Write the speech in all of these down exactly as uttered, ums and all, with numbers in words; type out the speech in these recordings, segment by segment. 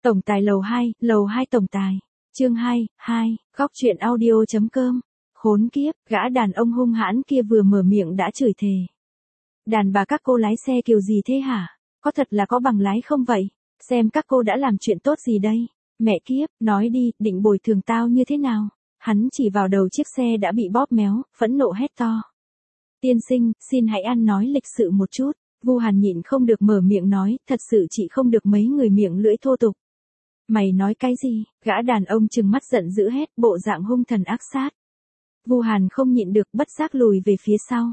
Tổng tài lầu hai, lầu hai tổng tài. Chương hai, hai, góc truyện audio.com. Khốn kiếp, gã đàn ông hung hãn kia vừa mở miệng đã chửi thề. Đàn bà các cô lái xe kiểu gì thế hả? Có thật là có bằng lái không vậy? Xem các cô đã làm chuyện tốt gì đây? Mẹ kiếp, nói đi, định bồi thường tao như thế nào? Hắn chỉ vào đầu chiếc xe đã bị bóp méo, phẫn nộ hét to. Tiên sinh, xin hãy ăn nói lịch sự một chút. Vu Hàn nhịn không được mở miệng nói, thật sự chị không được mấy người miệng lưỡi thô tục. Mày nói cái gì? Gã đàn ông trừng mắt giận dữ hét, bộ dạng hung thần ác sát. Vu Hàn không nhịn được, bất giác lùi về phía sau.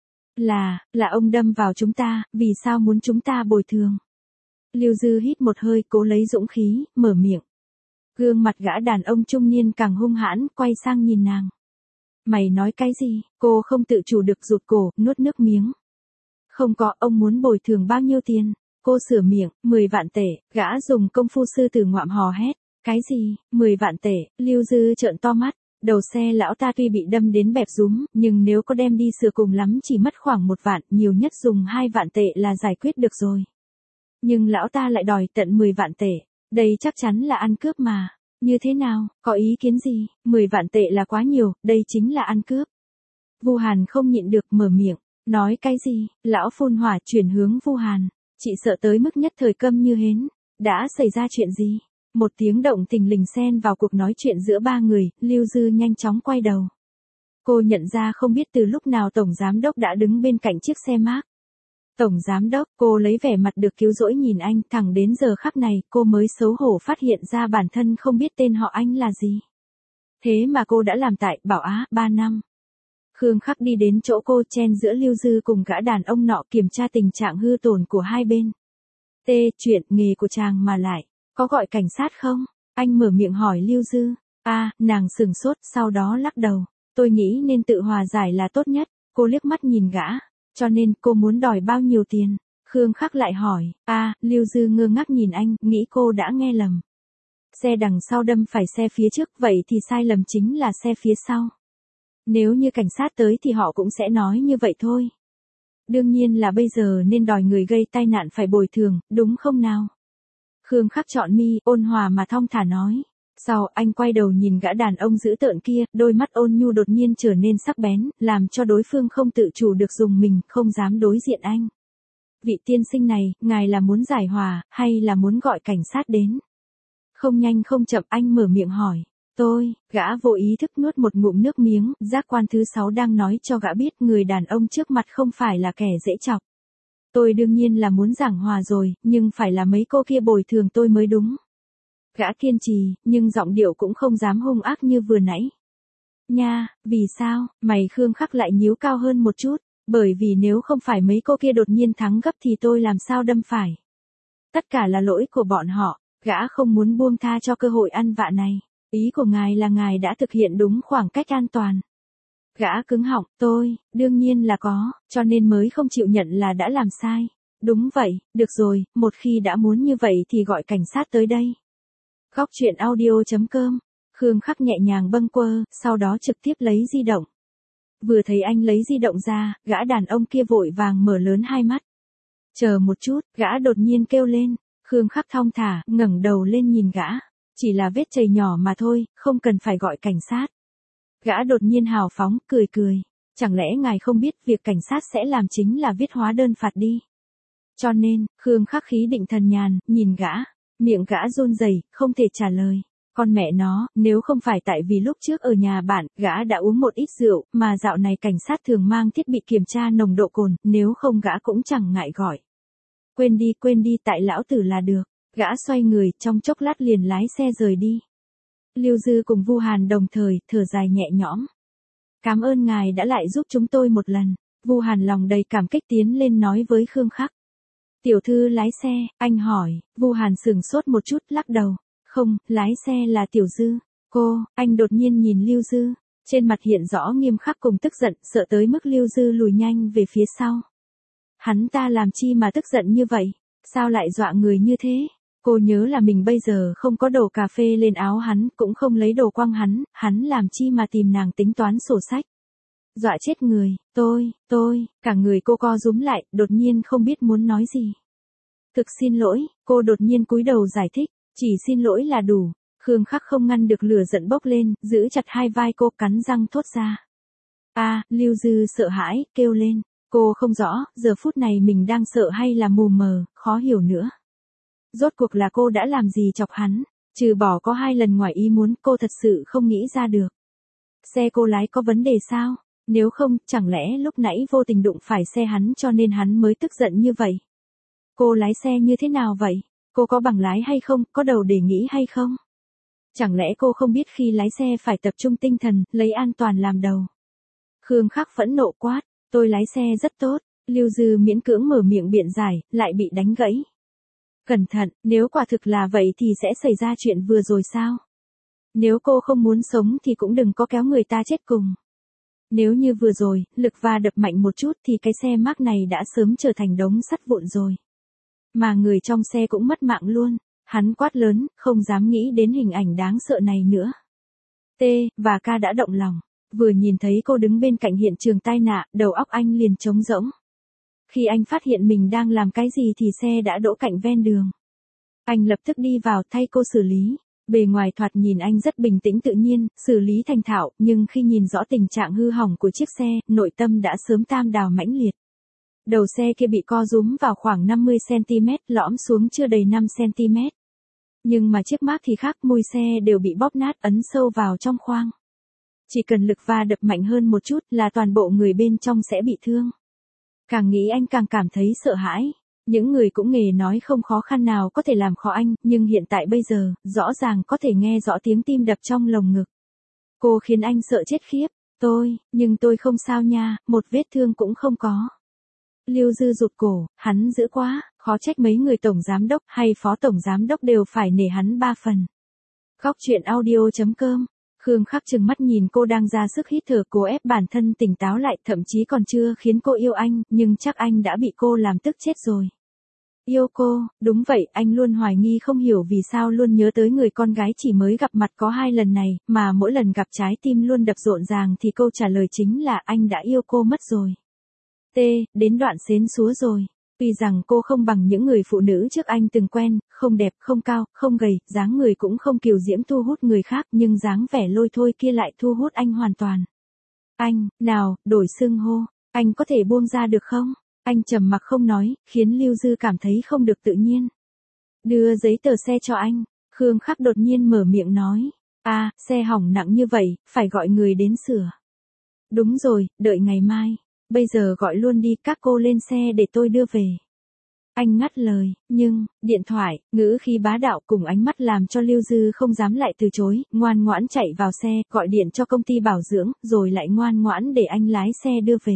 Là, là ông đâm vào chúng ta, vì sao muốn chúng ta bồi thường? Lưu Dư hít một hơi, cố lấy dũng khí, mở miệng. Gương mặt gã đàn ông trung niên càng hung hãn, quay sang nhìn nàng. Mày nói cái gì? Cô không tự chủ được rụt cổ, nuốt nước miếng. Không có, ông muốn bồi thường bao nhiêu tiền? Cô sửa miệng, mười vạn tệ, gã dùng công phu sư tử ngoạm hò hét. Cái gì, mười vạn tệ? Lưu Dư trợn to mắt. Đầu xe lão ta tuy bị đâm đến bẹp rúm, nhưng nếu có đem đi sửa cùng lắm chỉ mất khoảng một vạn, nhiều nhất dùng hai vạn tệ là giải quyết được rồi. Nhưng lão ta lại đòi tận mười vạn tệ, đây chắc chắn là ăn cướp mà. Như thế nào, có ý kiến gì? mười vạn tệ là quá nhiều, đây chính là ăn cướp. Vu Hàn không nhịn được mở miệng, nói cái gì? Lão phun hỏa chuyển hướng Vu Hàn, chị sợ tới mức nhất thời câm như hến. Đã xảy ra chuyện gì? Một tiếng động thình lình xen vào cuộc nói chuyện giữa ba người, Lưu Dư nhanh chóng quay đầu. Cô nhận ra không biết từ lúc nào Tổng Giám Đốc đã đứng bên cạnh chiếc xe mác. Tổng Giám Đốc, cô lấy vẻ mặt được cứu rỗi nhìn anh, thẳng đến giờ khắc này, cô mới xấu hổ phát hiện ra bản thân không biết tên họ anh là gì. Thế mà cô đã làm tại Bảo Á, ba năm. Khương Khắc đi đến chỗ cô chen giữa Lưu Dư cùng gã đàn ông nọ kiểm tra tình trạng hư tổn của hai bên. T, chuyện nghề của chàng mà lại. Có gọi cảnh sát không? Anh mở miệng hỏi Lưu Dư. A, à, nàng sừng sốt, sau đó lắc đầu. Tôi nghĩ nên tự hòa giải là tốt nhất. Cô liếc mắt nhìn gã. Cho nên cô muốn đòi bao nhiêu tiền? Khương Khắc lại hỏi. A, à, Lưu Dư ngơ ngác nhìn anh, nghĩ cô đã nghe lầm. Xe đằng sau đâm phải xe phía trước, vậy thì sai lầm chính là xe phía sau. Nếu như cảnh sát tới thì họ cũng sẽ nói như vậy thôi. Đương nhiên là bây giờ nên đòi người gây tai nạn phải bồi thường, đúng không nào? Khương Khắc chọn mi, ôn hòa mà thong thả nói. Sau anh quay đầu nhìn gã đàn ông dữ tợn kia, đôi mắt ôn nhu đột nhiên trở nên sắc bén, làm cho đối phương không tự chủ được dùng mình, không dám đối diện anh. Vị tiên sinh này, ngài là muốn giải hòa, hay là muốn gọi cảnh sát đến? Không nhanh không chậm anh mở miệng hỏi. Tôi, gã vô ý thức nuốt một ngụm nước miếng, giác quan thứ sáu đang nói cho gã biết người đàn ông trước mặt không phải là kẻ dễ chọc. Tôi đương nhiên là muốn giảng hòa rồi, nhưng phải là mấy cô kia bồi thường tôi mới đúng. Gã kiên trì, nhưng giọng điệu cũng không dám hung ác như vừa nãy. Nha, vì sao, mày Khương Khắc lại nhíu cao hơn một chút, bởi vì nếu không phải mấy cô kia đột nhiên thắng gấp thì tôi làm sao đâm phải. Tất cả là lỗi của bọn họ, gã không muốn buông tha cho cơ hội ăn vạ này. Ý của ngài là ngài đã thực hiện đúng khoảng cách an toàn. Gã cứng họng, tôi, đương nhiên là có, cho nên mới không chịu nhận là đã làm sai. Đúng vậy, được rồi, một khi đã muốn như vậy thì gọi cảnh sát tới đây. Góc truyện audio.com, Khương Khắc nhẹ nhàng bâng quơ, sau đó trực tiếp lấy di động. Vừa thấy anh lấy di động ra, gã đàn ông kia vội vàng mở lớn hai mắt. Chờ một chút, gã đột nhiên kêu lên, Khương Khắc thong thả, ngẩng đầu lên nhìn gã. Chỉ là vết chày nhỏ mà thôi, không cần phải gọi cảnh sát. Gã đột nhiên hào phóng, cười cười. Chẳng lẽ ngài không biết việc cảnh sát sẽ làm chính là viết hóa đơn phạt đi. Cho nên, Khương Khắc khí định thần nhàn, nhìn gã. Miệng gã run rẩy, không thể trả lời. Con mẹ nó, nếu không phải tại vì lúc trước ở nhà bạn, gã đã uống một ít rượu, mà dạo này cảnh sát thường mang thiết bị kiểm tra nồng độ cồn, nếu không gã cũng chẳng ngại gọi. Quên đi, quên đi, tại lão tử là được. Gã xoay người, trong chốc lát liền lái xe rời đi. Lưu Dư cùng Vu Hàn đồng thời, thở dài nhẹ nhõm. Cảm ơn ngài đã lại giúp chúng tôi một lần. Vu Hàn lòng đầy cảm kích tiến lên nói với Khương Khắc. Tiểu thư lái xe, anh hỏi. Vu Hàn sửng sốt một chút, lắc đầu. Không, lái xe là Tiểu Dư. Cô, anh đột nhiên nhìn Lưu Dư. Trên mặt hiện rõ nghiêm khắc cùng tức giận, sợ tới mức Lưu Dư lùi nhanh về phía sau. Hắn ta làm chi mà tức giận như vậy? Sao lại dọa người như thế? Cô nhớ là mình bây giờ không có đổ cà phê lên áo hắn, cũng không lấy đồ quăng hắn, hắn làm chi mà tìm nàng tính toán sổ sách. Dọa chết người, tôi, tôi, cả người cô co rúm lại, đột nhiên không biết muốn nói gì. Thực xin lỗi, cô đột nhiên cúi đầu giải thích, Chỉ xin lỗi là đủ. Khương Khắc không ngăn được lửa giận bốc lên, giữ chặt hai vai cô cắn răng thốt ra. A, Lưu Dư sợ hãi, kêu lên. Cô không rõ, giờ phút này mình đang sợ hay là mù mờ, khó hiểu nữa. Rốt cuộc là cô đã làm gì chọc hắn, trừ bỏ có hai lần ngoài ý muốn cô thật sự không nghĩ ra được. Xe cô lái có vấn đề sao? Nếu không, chẳng lẽ lúc nãy vô tình đụng phải xe hắn cho nên hắn mới tức giận như vậy? Cô lái xe như thế nào vậy? Cô có bằng lái hay không, có đầu để nghĩ hay không? Chẳng lẽ cô không biết khi lái xe phải tập trung tinh thần, lấy an toàn làm đầu? Khương Khắc phẫn nộ quát, tôi lái xe rất tốt. Lưu Dư miễn cưỡng mở miệng biện giải, lại bị đánh gãy. Cẩn thận, nếu quả thực là vậy thì sẽ xảy ra chuyện vừa rồi sao? Nếu cô không muốn sống thì cũng đừng có kéo người ta chết cùng. Nếu như vừa rồi, lực va đập mạnh một chút thì cái xe Mark này đã sớm trở thành đống sắt vụn rồi. Mà người trong xe cũng mất mạng luôn. Hắn quát lớn, không dám nghĩ đến hình ảnh đáng sợ này nữa. T và K đã động lòng. Vừa nhìn thấy cô đứng bên cạnh hiện trường tai nạn, đầu óc anh liền trống rỗng. Khi anh phát hiện mình đang làm cái gì thì xe đã đỗ cạnh ven đường. Anh lập tức đi vào thay cô xử lý. Bề ngoài thoạt nhìn anh rất bình tĩnh tự nhiên, xử lý thành thạo, nhưng khi nhìn rõ tình trạng hư hỏng của chiếc xe, nội tâm đã sớm tam đào mãnh liệt. Đầu xe kia bị co rúm vào khoảng năm mươi xăng-ti-mét, lõm xuống chưa đầy năm xăng-ti-mét. Nhưng mà chiếc Mark thì khác, mui xe đều bị bóp nát ấn sâu vào trong khoang. Chỉ cần lực va đập mạnh hơn một chút là toàn bộ người bên trong sẽ bị thương. Càng nghĩ anh càng cảm thấy sợ hãi. Những người cũng nghề nói không khó khăn nào có thể làm khó anh, nhưng hiện tại bây giờ, rõ ràng có thể nghe rõ tiếng tim đập trong lồng ngực. Cô khiến anh sợ chết khiếp. Tôi, nhưng tôi không sao nha, một vết thương cũng không có. Lưu Dư rụt cổ, hắn dữ quá, khó trách mấy người tổng giám đốc hay phó tổng giám đốc đều phải nể hắn ba phần. Góc truyện audio chấm com. Khương Khắc trừng mắt nhìn cô đang ra sức hít thở, cố ép bản thân tỉnh táo lại, thậm chí còn chưa khiến cô yêu anh, nhưng chắc anh đã bị cô làm tức chết rồi. Yêu cô, đúng vậy, anh luôn hoài nghi không hiểu vì sao luôn nhớ tới người con gái chỉ mới gặp mặt có hai lần này, mà mỗi lần gặp trái tim luôn đập rộn ràng thì câu trả lời chính là anh đã yêu cô mất rồi. T, đến đoạn xến xúa rồi. Tuy rằng cô không bằng những người phụ nữ trước anh từng quen, không đẹp, không cao, không gầy, dáng người cũng không kiều diễm thu hút người khác, nhưng dáng vẻ lôi thôi kia lại thu hút anh hoàn toàn. Anh, nào, đổi xưng hô, anh có thể buông ra được không? Anh trầm mặc không nói, khiến Lưu Dư cảm thấy không được tự nhiên. Đưa giấy tờ xe cho anh. Khương Khắc đột nhiên mở miệng nói. À, xe hỏng nặng như vậy, phải gọi người đến sửa. Đúng rồi, đợi ngày mai. Bây giờ gọi luôn đi, các cô lên xe để tôi đưa về. Anh ngắt lời, nhưng, điện thoại, ngữ khí bá đạo cùng ánh mắt làm cho Lưu Dư không dám lại từ chối, ngoan ngoãn chạy vào xe, gọi điện cho công ty bảo dưỡng, rồi lại ngoan ngoãn để anh lái xe đưa về.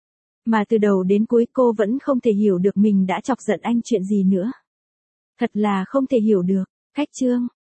Mà từ đầu đến cuối cô vẫn không thể hiểu được mình đã chọc giận anh chuyện gì nữa. Thật là không thể hiểu được. Khách trương.